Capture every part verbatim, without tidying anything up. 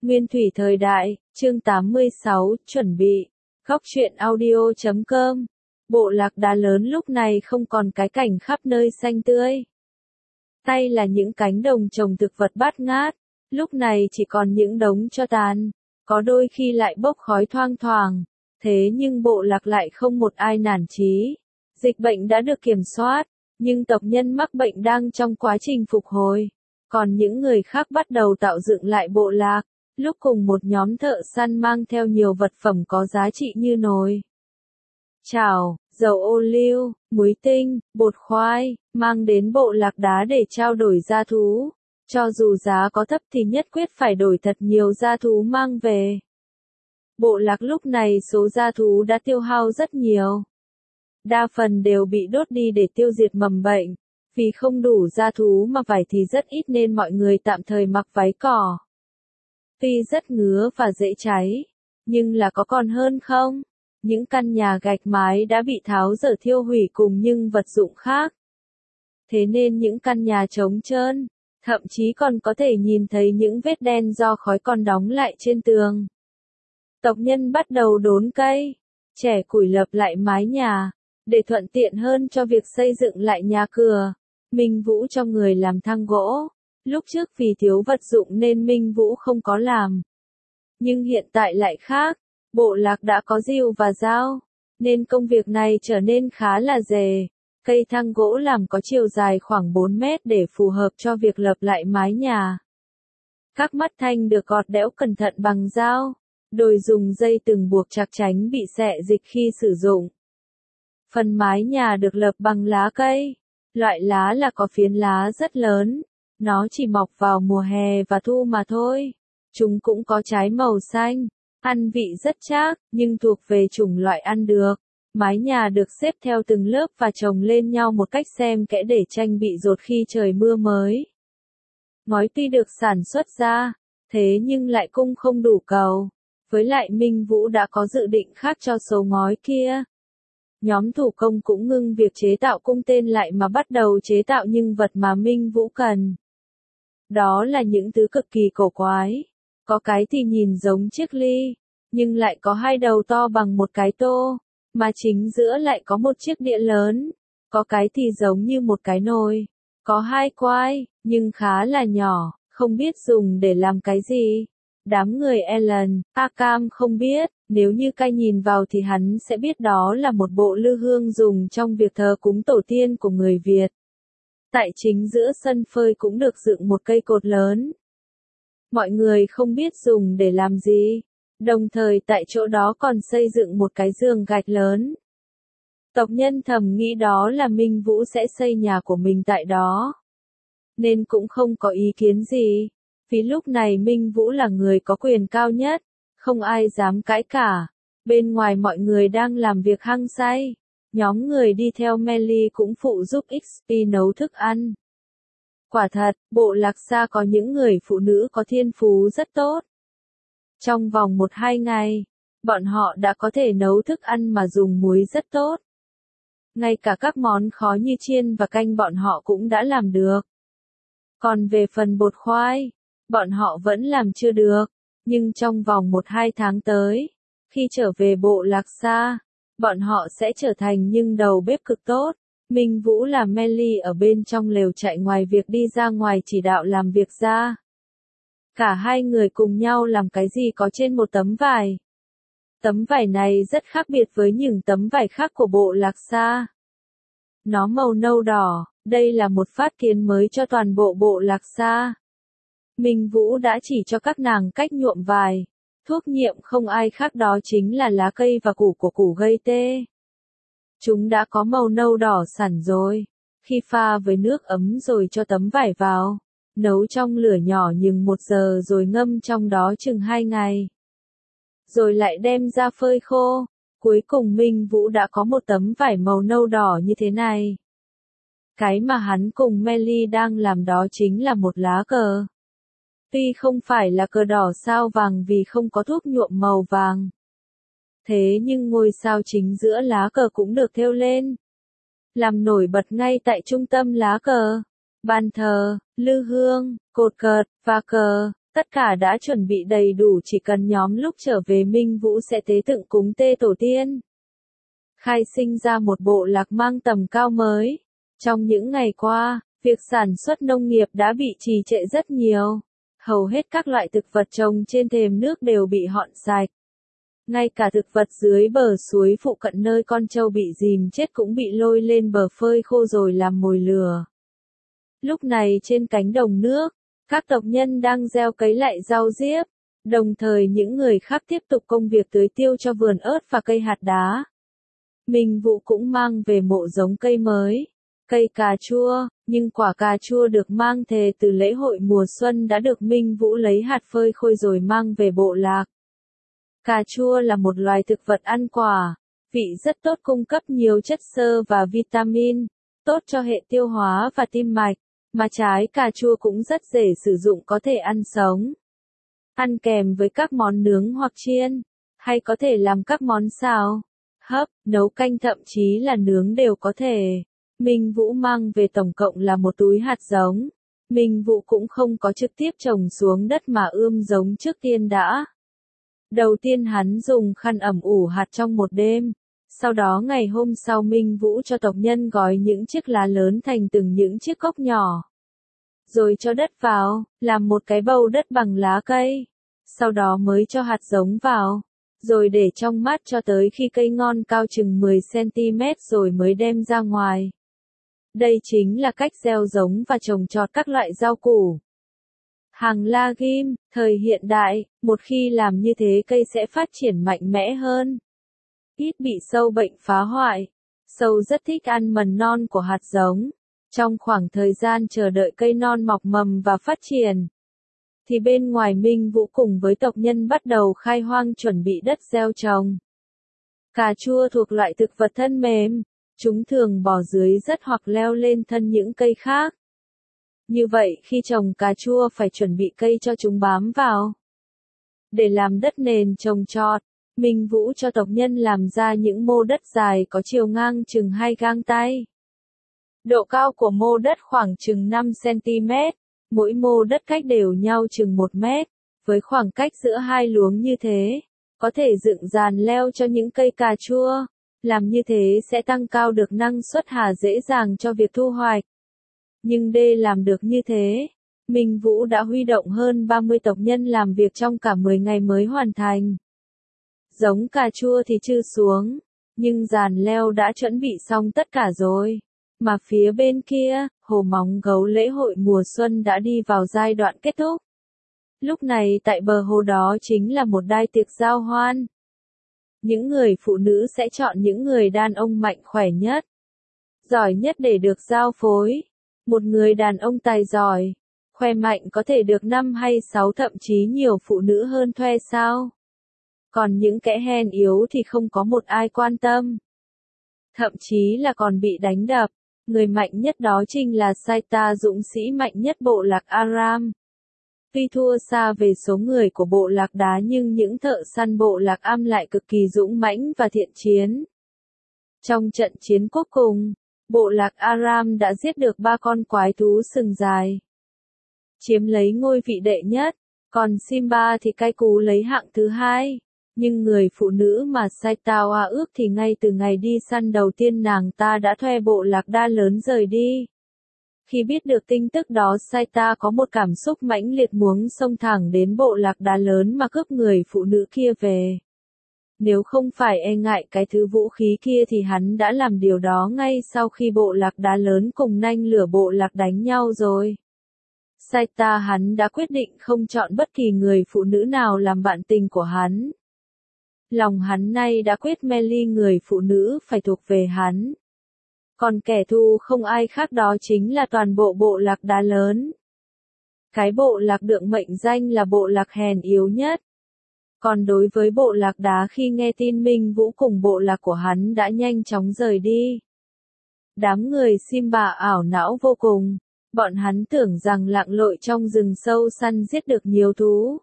Nguyên thủy thời đại, chương tám mươi sáu, chuẩn bị. Góc truyện audio chấm com. Bộ lạc đá lớn lúc này không còn cái cảnh khắp nơi xanh tươi. Tay là những cánh đồng trồng thực vật bát ngát, lúc này chỉ còn những đống tro tàn, có đôi khi lại bốc khói thoang thoảng. Thế nhưng bộ lạc lại không một ai nản chí. Dịch bệnh đã được kiểm soát, nhưng tộc nhân mắc bệnh đang trong quá trình phục hồi. Còn những người khác bắt đầu tạo dựng lại bộ lạc. Lúc cùng một nhóm thợ săn mang theo nhiều vật phẩm có giá trị như nồi, chảo, dầu ô liu, muối tinh, bột khoai, mang đến bộ lạc đá để trao đổi gia thú. Cho dù giá có thấp thì nhất quyết phải đổi thật nhiều gia thú mang về. Bộ lạc lúc này số gia thú đã tiêu hao rất nhiều. Đa phần đều bị đốt đi để tiêu diệt mầm bệnh. Vì không đủ gia thú mà vải thì rất ít nên mọi người tạm thời mặc váy cỏ. Tuy rất ngứa và dễ cháy, nhưng là có còn hơn không? Những căn nhà gạch mái đã bị tháo dỡ thiêu hủy cùng những vật dụng khác. Thế nên những căn nhà trống trơn, thậm chí còn có thể nhìn thấy những vết đen do khói còn đóng lại trên tường. Tộc nhân bắt đầu đốn cây, chẻ củi lập lại mái nhà, để thuận tiện hơn cho việc xây dựng lại nhà cửa. Minh Vũ cho người làm thang gỗ. Lúc trước vì thiếu vật dụng nên Minh Vũ không có làm. Nhưng hiện tại lại khác, bộ lạc đã có rìu và dao, nên công việc này trở nên khá là dễ. Cây thang gỗ làm có chiều dài khoảng bốn mét để phù hợp cho việc lập lại mái nhà. Các mắt thanh được gọt đẽo cẩn thận bằng dao, đồi dùng dây từng buộc chặt tránh bị xệ dịch khi sử dụng. Phần mái nhà được lập bằng lá cây, loại lá là có phiến lá rất lớn. Nó chỉ mọc vào mùa hè và thu mà thôi. Chúng cũng có trái màu xanh, ăn vị rất chát, nhưng thuộc về chủng loại ăn được. Mái nhà được xếp theo từng lớp và chồng lên nhau một cách xem kẽ để tranh bị dột khi trời mưa mới. Ngói tuy được sản xuất ra, thế nhưng lại cung không đủ cầu. Với lại Minh Vũ đã có dự định khác cho số ngói kia. Nhóm thủ công cũng ngưng việc chế tạo cung tên lại mà bắt đầu chế tạo những vật mà Minh Vũ cần. Đó là những thứ cực kỳ cổ quái. Có cái thì nhìn giống chiếc ly, nhưng lại có hai đầu to bằng một cái tô, mà chính giữa lại có một chiếc đĩa lớn. Có cái thì giống như một cái nồi, có hai quai, nhưng khá là nhỏ, không biết dùng để làm cái gì. Đám người Ellen, Akam không biết, nếu như cai nhìn vào thì hắn sẽ biết đó là một bộ lư hương dùng trong việc thờ cúng tổ tiên của người Việt. Tại chính giữa sân phơi cũng được dựng một cây cột lớn. Mọi người không biết dùng để làm gì. Đồng thời tại chỗ đó còn xây dựng một cái giường gạch lớn. Tộc nhân thầm nghĩ đó là Minh Vũ sẽ xây nhà của mình tại đó. Nên cũng không có ý kiến gì. Vì lúc này Minh Vũ là người có quyền cao nhất. Không ai dám cãi cả. Bên ngoài mọi người đang làm việc hăng say. Nhóm người đi theo Melly cũng phụ giúp ích pê nấu thức ăn. Quả thật, bộ lạc xa có những người phụ nữ có thiên phú rất tốt. Trong vòng một hai ngày, bọn họ đã có thể nấu thức ăn mà dùng muối rất tốt. Ngay cả các món khó như chiên và canh bọn họ cũng đã làm được. Còn về phần bột khoai, bọn họ vẫn làm chưa được. Nhưng trong vòng một hai tháng tới, khi trở về bộ lạc xa, bọn họ sẽ trở thành những đầu bếp cực tốt. Minh Vũ là Melly ở bên trong lều chạy ngoài việc đi ra ngoài chỉ đạo làm việc ra. Cả hai người cùng nhau làm cái gì có trên một tấm vải. Tấm vải này rất khác biệt với những tấm vải khác của bộ lạc xa. Nó màu nâu đỏ, đây là một phát kiến mới cho toàn bộ bộ lạc xa. Minh Vũ đã chỉ cho các nàng cách nhuộm vải. Thuốc nhuộm không ai khác đó chính là lá cây và củ của củ gây tê. Chúng đã có màu nâu đỏ sẵn rồi. Khi pha với nước ấm rồi cho tấm vải vào. Nấu trong lửa nhỏ chừng một giờ rồi ngâm trong đó chừng hai ngày. Rồi lại đem ra phơi khô. Cuối cùng Minh Vũ đã có một tấm vải màu nâu đỏ như thế này. Cái mà hắn cùng Melly đang làm đó chính là một lá cờ. Tuy không phải là cờ đỏ sao vàng vì không có thuốc nhuộm màu vàng. Thế nhưng ngôi sao chính giữa lá cờ cũng được thêu lên. Làm nổi bật ngay tại trung tâm lá cờ. Bàn thờ, lư hương, cột cờ, và cờ, Tất cả đã chuẩn bị đầy đủ, chỉ cần nhóm lúc trở về Minh Vũ sẽ tế tượng cúng tê tổ tiên. Khai sinh ra một bộ lạc mang tầm cao mới. Trong những ngày qua, việc sản xuất nông nghiệp đã bị trì trệ rất nhiều. Hầu hết các loại thực vật trồng trên thềm nước đều bị họn sạch. Ngay cả thực vật dưới bờ suối phụ cận nơi con trâu bị dìm chết cũng bị lôi lên bờ phơi khô rồi làm mồi lửa. Lúc này trên cánh đồng nước, các tộc nhân đang gieo cấy lại rau diếp, đồng thời những người khác tiếp tục công việc tưới tiêu cho vườn ớt và cây hạt đá. Minh Vũ cũng mang về mộ giống cây mới, cây cà chua, nhưng quả cà chua được mang thề từ lễ hội mùa xuân đã được Minh Vũ lấy hạt phơi khô rồi mang về bộ lạc. Cà chua là một loài thực vật ăn quả, vị rất tốt, cung cấp nhiều chất xơ và vitamin, tốt cho hệ tiêu hóa và tim mạch, mà trái cà chua cũng rất dễ sử dụng, có thể ăn sống, ăn kèm với các món nướng hoặc chiên, hay có thể làm các món xào, hấp, nấu canh, thậm chí là nướng đều có thể. Minh Vũ mang về tổng cộng là một túi hạt giống. Minh Vũ cũng không có trực tiếp trồng xuống đất mà ươm giống trước tiên đã. Đầu tiên hắn dùng khăn ẩm ủ hạt trong một đêm. Sau đó ngày hôm sau Minh Vũ cho tộc nhân gói những chiếc lá lớn thành từng những chiếc cốc nhỏ. Rồi cho đất vào, làm một cái bầu đất bằng lá cây. Sau đó mới cho hạt giống vào. Rồi để trong mát cho tới khi cây ngon cao chừng mười xăng-ti-mét rồi mới đem ra ngoài. Đây chính là cách gieo giống và trồng trọt các loại rau củ. Hàng legume, thời hiện đại, một khi làm như thế cây sẽ phát triển mạnh mẽ hơn. Ít bị sâu bệnh phá hoại. Sâu rất thích ăn mầm non của hạt giống. Trong khoảng thời gian chờ đợi cây non mọc mầm và phát triển, thì bên ngoài Minh Vũ cùng với tộc nhân bắt đầu khai hoang chuẩn bị đất gieo trồng. Cà chua thuộc loại thực vật thân mềm, chúng thường bò dưới đất hoặc leo lên thân những cây khác. Như vậy khi trồng cà chua phải chuẩn bị cây cho chúng bám vào. Để làm đất nền trồng trọt, Minh Vũ cho tộc nhân làm ra những mô đất dài có chiều ngang chừng hai gang tay. Độ cao của mô đất khoảng chừng năm xăng-ti-mét, mỗi mô đất cách đều nhau chừng một mét, với khoảng cách giữa hai luống như thế, có thể dựng giàn leo cho những cây cà chua. Làm như thế sẽ tăng cao được năng suất hạt, dễ dàng cho việc thu hoạch. Nhưng để làm được như thế, Minh Vũ đã huy động hơn ba mươi tộc nhân làm việc trong cả mười ngày mới hoàn thành. Giống cà chua thì chưa xuống, nhưng giàn leo đã chuẩn bị xong tất cả rồi. Mà phía bên kia, hồ Móng Gấu, lễ hội mùa xuân đã đi vào giai đoạn kết thúc. Lúc này tại bờ hồ đó chính là một đai tiệc giao hoan. Những người phụ nữ sẽ chọn những người đàn ông mạnh khỏe nhất, giỏi nhất để được giao phối. Một người đàn ông tài giỏi, khỏe mạnh có thể được năm hay sáu, thậm chí nhiều phụ nữ hơn thuê sao. Còn những kẻ hèn yếu thì không có một ai quan tâm. Thậm chí là còn bị đánh đập. Người mạnh nhất đó chính là Saita, dũng sĩ mạnh nhất bộ lạc Aram. Tuy thua xa về số người của bộ lạc đá nhưng những thợ săn bộ lạc Am lại cực kỳ dũng mãnh và thiện chiến. Trong trận chiến cuối cùng, bộ lạc Aram đã giết được ba con quái thú sừng dài, chiếm lấy ngôi vị đệ nhất, còn Simba thì cai cú lấy hạng thứ hai. Nhưng người phụ nữ mà Saitawa ước thì ngay từ ngày đi săn đầu tiên nàng ta đã thuê bộ lạc đa lớn rời đi. Khi biết được tin tức đó, Saita có một cảm xúc mãnh liệt muốn xông thẳng đến bộ lạc đá lớn mà cướp người phụ nữ kia về. Nếu không phải e ngại cái thứ vũ khí kia thì hắn đã làm điều đó ngay sau khi bộ lạc đá lớn cùng nanh lửa bộ lạc đánh nhau rồi. Saita hắn đã quyết định không chọn bất kỳ người phụ nữ nào làm bạn tình của hắn. Lòng hắn nay đã quyết Melly, người phụ nữ phải thuộc về hắn. Còn kẻ thù không ai khác đó chính là toàn bộ bộ lạc đá lớn. Cái bộ lạc được mệnh danh là bộ lạc hèn yếu nhất. Còn đối với bộ lạc đá, khi nghe tin Minh Vũ cùng bộ lạc của hắn đã nhanh chóng rời đi, đám người Simba ảo não vô cùng. Bọn hắn tưởng rằng lặn lội trong rừng sâu săn giết được nhiều thú,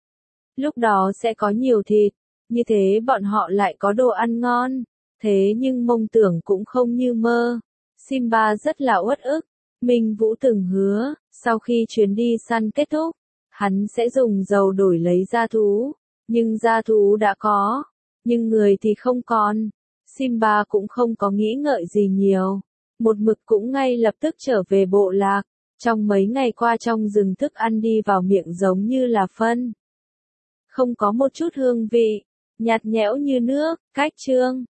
lúc đó sẽ có nhiều thịt, như thế bọn họ lại có đồ ăn ngon. Thế nhưng mộng tưởng cũng không như mơ. Simba rất là uất ức. Minh Vũ từng hứa, sau khi chuyến đi săn kết thúc, hắn sẽ dùng dầu đổi lấy gia thú, nhưng gia thú đã có, nhưng người thì không còn. Simba cũng không có nghĩ ngợi gì nhiều, một mực cũng ngay lập tức trở về bộ lạc. Trong mấy ngày qua trong rừng thức ăn đi vào miệng giống như là phân. Không có một chút hương vị, nhạt nhẽo như nước, cách chương.